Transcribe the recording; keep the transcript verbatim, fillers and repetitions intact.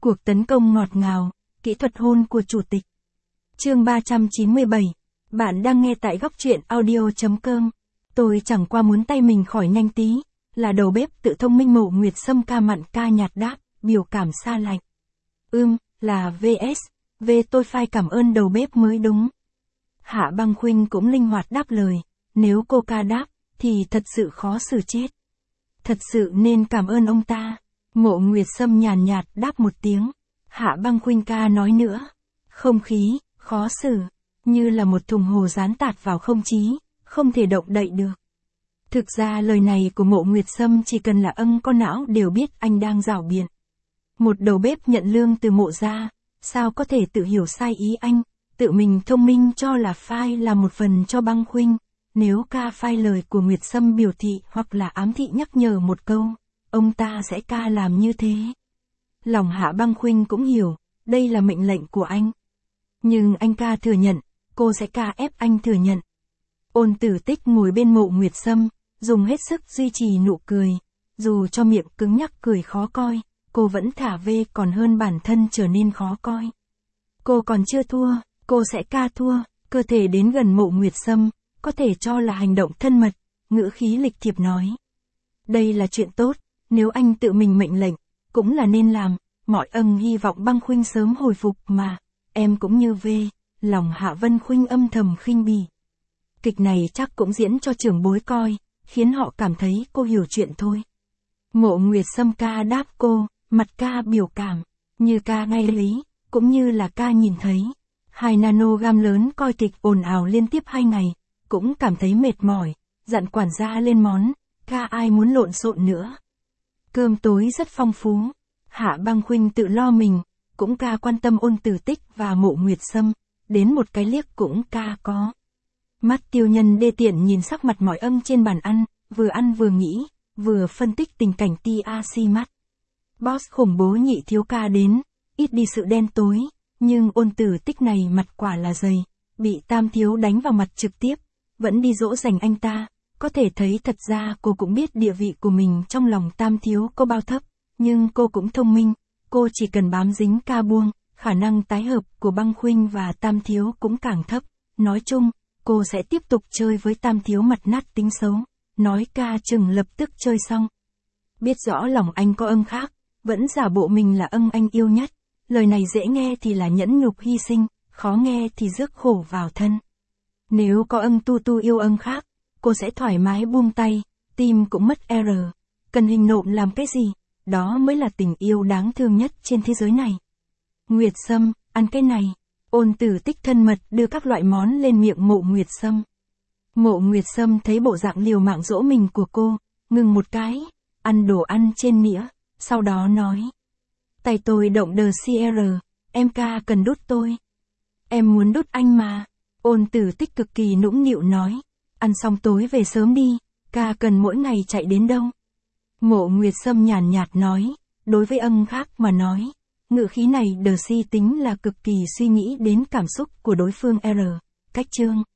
Cuộc tấn công ngọt ngào, kỹ thuật hôn của chủ tịch. Chương ba trăm chín mươi bảy. Bạn đang nghe tại góc truyện audio chấm com. Tôi chẳng qua muốn tay mình khỏi nhanh tí, là đầu bếp tự thông minh Mộ Nguyệt Sâm ca mặn ca nhạt đáp, biểu cảm xa lạnh. Ưm, là vê ét, V tôi phải cảm ơn đầu bếp mới đúng. Hạ Băng Khuynh cũng linh hoạt đáp lời, nếu cô ca đáp, thì thật sự khó xử chết. Thật sự nên cảm ơn ông ta. Mộ Nguyệt Sâm nhàn nhạt đáp một tiếng. Hạ Băng Khuynh ca nói nữa. Không khí, khó xử, như là một thùng hồ dán tạt vào không chí, không thể động đậy được. Thực ra lời này của Mộ Nguyệt Sâm chỉ cần là âng có não đều biết anh đang rảo biện. Một đầu bếp nhận lương từ Mộ gia, sao có thể tự hiểu sai ý anh, tự mình thông minh cho là phai là một phần cho Băng Khuynh. Nếu ca phai lời của Nguyệt Sâm biểu thị hoặc là ám thị nhắc nhở một câu, ông ta sẽ ca làm như thế. Lòng Hạ Băng Khuynh cũng hiểu, đây là mệnh lệnh của anh. Nhưng anh ca thừa nhận, cô sẽ ca ép anh thừa nhận. Ôn Tử Tích ngồi bên Mộ Nguyệt Sâm, dùng hết sức duy trì nụ cười. Dù cho miệng cứng nhắc cười khó coi, cô vẫn thả vê còn hơn bản thân trở nên khó coi. Cô còn chưa thua, cô sẽ ca thua. Cơ thể đến gần Mộ Nguyệt Sâm, có thể cho là hành động thân mật, ngữ khí lịch thiệp nói. Đây là chuyện tốt, nếu anh tự mình mệnh lệnh, cũng là nên làm, mọi ân hy vọng Băng Khuynh sớm hồi phục mà, em cũng như vê, lòng Hạ Vân Khuynh âm thầm khinh bỉ. Kịch này chắc cũng diễn cho trưởng bối coi, khiến họ cảm thấy cô hiểu chuyện thôi. Mộ Nguyệt Sâm ca đáp cô, mặt ca biểu cảm, như ca ngay lý, cũng như là ca nhìn thấy. Hai nanogam lớn coi kịch ồn ào liên tiếp hai ngày, cũng cảm thấy mệt mỏi, dặn quản gia lên món, ca ai muốn lộn xộn nữa. Cơm tối rất phong phú, Hạ Băng Khuynh tự lo mình, cũng ca quan tâm Ôn Tử Tích và Mộ Nguyệt Sâm, đến một cái liếc cũng ca có. Mắt tiêu nhân đê tiện nhìn sắc mặt mọi ân trên bàn ăn, vừa ăn vừa nghĩ, vừa phân tích tình cảnh ti a xi mắt. Boss khủng bố nhị thiếu ca đến, ít đi sự đen tối, nhưng Ôn Tử Tích này mặt quả là dày, bị Tam thiếu đánh vào mặt trực tiếp, vẫn đi dỗ dành anh ta. Có thể thấy thật ra cô cũng biết địa vị của mình trong lòng Tam thiếu có bao thấp, nhưng cô cũng thông minh, cô chỉ cần bám dính ca buông, khả năng tái hợp của Băng Khuynh và Tam thiếu cũng càng thấp. Nói chung, cô sẽ tiếp tục chơi với Tam thiếu mặt nát tính xấu, nói ca chừng lập tức chơi xong. Biết rõ lòng anh có ân khác, vẫn giả bộ mình là ân anh yêu nhất, lời này dễ nghe thì là nhẫn nhục hy sinh, khó nghe thì rước khổ vào thân. Nếu có ân tu tu yêu ân khác, cô sẽ thoải mái buông tay, tim cũng mất R. Cần hình nộm làm cái gì, đó mới là tình yêu đáng thương nhất trên thế giới này. Nguyệt Sâm, ăn cái này. Ôn Tử Tích thân mật đưa các loại món lên miệng Mộ Nguyệt Sâm. Mộ Nguyệt Sâm thấy bộ dạng liều mạng dỗ mình của cô, ngừng một cái, ăn đồ ăn trên nĩa, sau đó nói. Tay tôi động đờ xê rờ, em ca cần đút tôi. Em muốn đút anh mà. Ôn Tử Tích cực kỳ nũng nịu nói. Ăn xong tối về sớm đi, ca cần mỗi ngày chạy đến đâu. Mộ Nguyệt Sâm nhàn nhạt nói, đối với ân khác mà nói, ngữ khí này đờ si tính là cực kỳ suy nghĩ đến cảm xúc của đối phương R. Cách chương.